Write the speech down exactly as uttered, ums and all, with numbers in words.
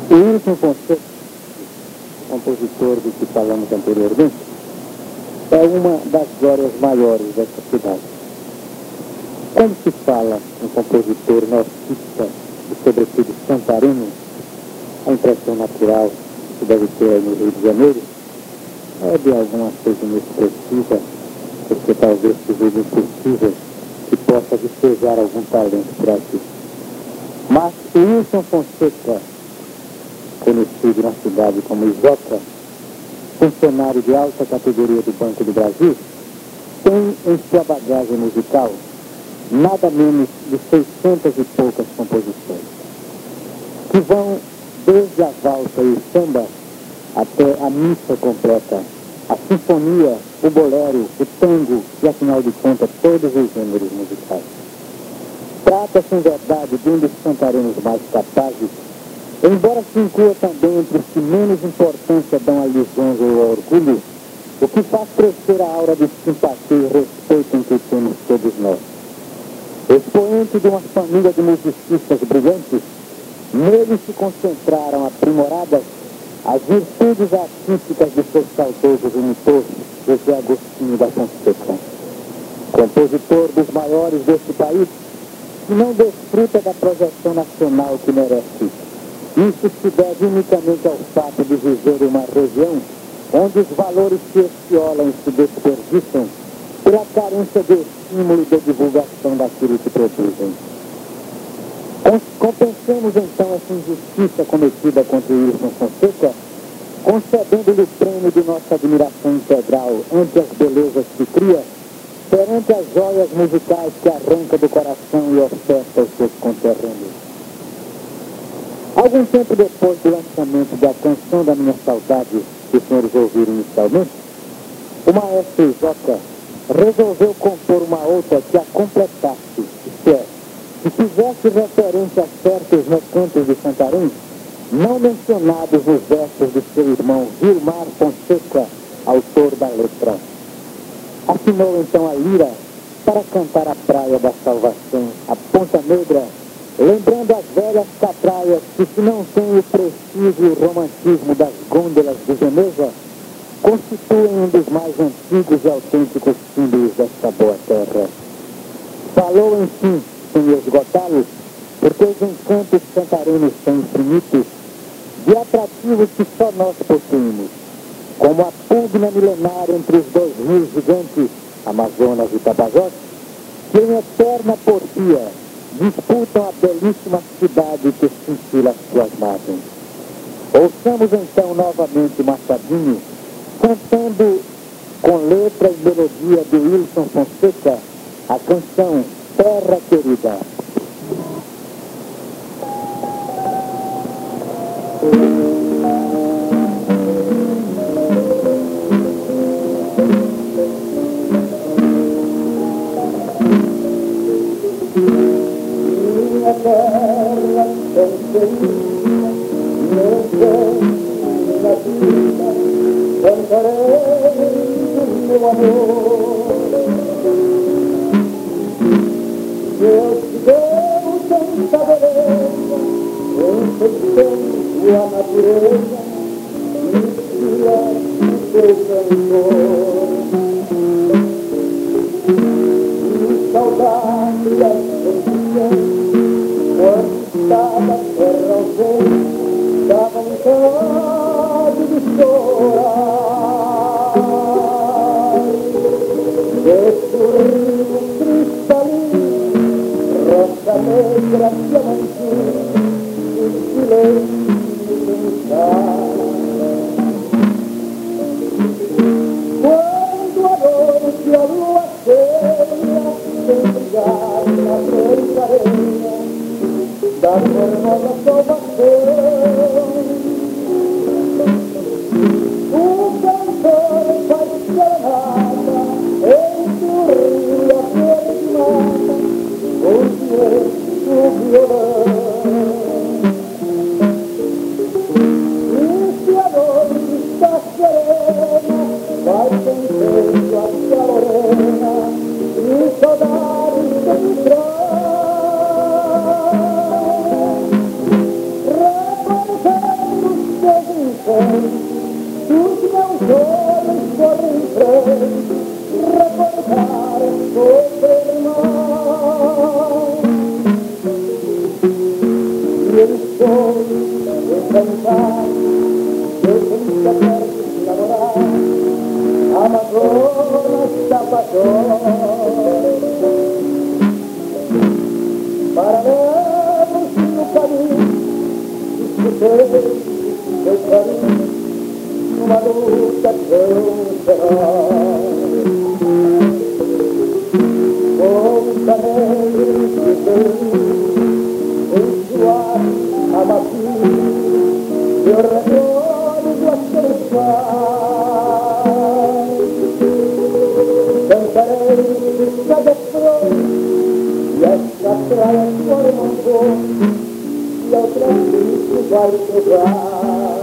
O Wilson Fonseca, compositor do que falamos anteriormente, é uma das glórias maiores dessa cidade. Quando se fala em compositor nortista e sobretudo santareno, a impressão natural que deve ter no Rio de Janeiro é de alguma coisa inexpressiva, porque talvez seja impossível que possa despejar algum talento por aqui. Mas o Wilson Fonseca, conhecido na cidade como Isoca, funcionário de alta categoria do Banco do Brasil, tem em sua bagagem musical nada menos de seiscentas e poucas composições, que vão desde a valsa e o samba até a missa completa, a sinfonia, o bolero, o tango e, afinal de contas, todos os gêneros musicais. Trata-se, em verdade, de um dos cantarenos mais capazes, embora se inclua também entre os que menos importância dão à lisonja ou ao orgulho, o que faz crescer a aura de simpatia e respeito em que temos todos nós. Expoente de uma família de musicistas brilhantes, nele se concentraram aprimoradas as virtudes artísticas de seu saudoso genitor, José Agostinho da Fonseca, compositor dos maiores deste país, que não desfruta da projeção nacional que merece. Isso se deve unicamente ao fato de viver em uma região onde os valores se estiolam e se desperdiçam pela carência de estímulo e de divulgação daquilo que produzem. Compensemos então essa injustiça cometida contra o Wilson Fonseca, concedendo-lhe o prêmio de nossa admiração integral ante as belezas que cria, perante as joias musicais que arranca do coração e oferta aos seus conterrâneos. Algum tempo depois do lançamento da Canção da Minha Saudade, que os senhores ouviram inicialmente, o maestro Isoca resolveu compor uma outra que a completasse, isto é, que fizesse referência a certos recantos de Santarém, não mencionados nos versos de seu irmão Vilmar Fonseca, autor da letra. Afinou então a lira para cantar a praia da salvação, a Ponta Negra, lembrando as velhas capraias que, se não têm o prestígio e o romantismo das gôndolas de Veneza, constituem um dos mais antigos e autênticos símbolos desta boa terra. Falou, enfim, sem esgotá-los, porque os encantos santarenos são infinitos, de atrativos que só nós possuímos, como a pugna milenar entre os dois rios gigantes, Amazonas e Tapajós, que em eterna porfia disputam a belíssima cidade que cintila as suas margens. Ouçamos então novamente Machadinho, cantando com letra e melodia de Wilson Fonseca a canção Terra Querida. Minha terra tão querida, meu bem, na vida, cantarei meu amor. Deus te deu tanta beleza, enfeitando a natureza, inspira o teu cantor. E saudade e afeição, quando estava a terra ao vento, dava vontade de chorar. Desse rio cristalino, rocha negra, diamantina, o silêncio pensar. Quando a noite e a lua cheia sem brilhar na branca areia da formosa salvação, o cantor faz serenata entre o rio e a flor de mata, com o violão. em frente, os meus olhos foram em frente, recordar todo irmão. E eu estou encantado, eu nunca quero namorar, Amazonas Sapatói. Paralelos no caminho, escutei seu carinho, numa luta tão feroz. Montaneiro de Deus, em sua amacia, eu recordo as canções. Cantarei cada flor, e esta praia formam um pouco, e outra vez vai provar.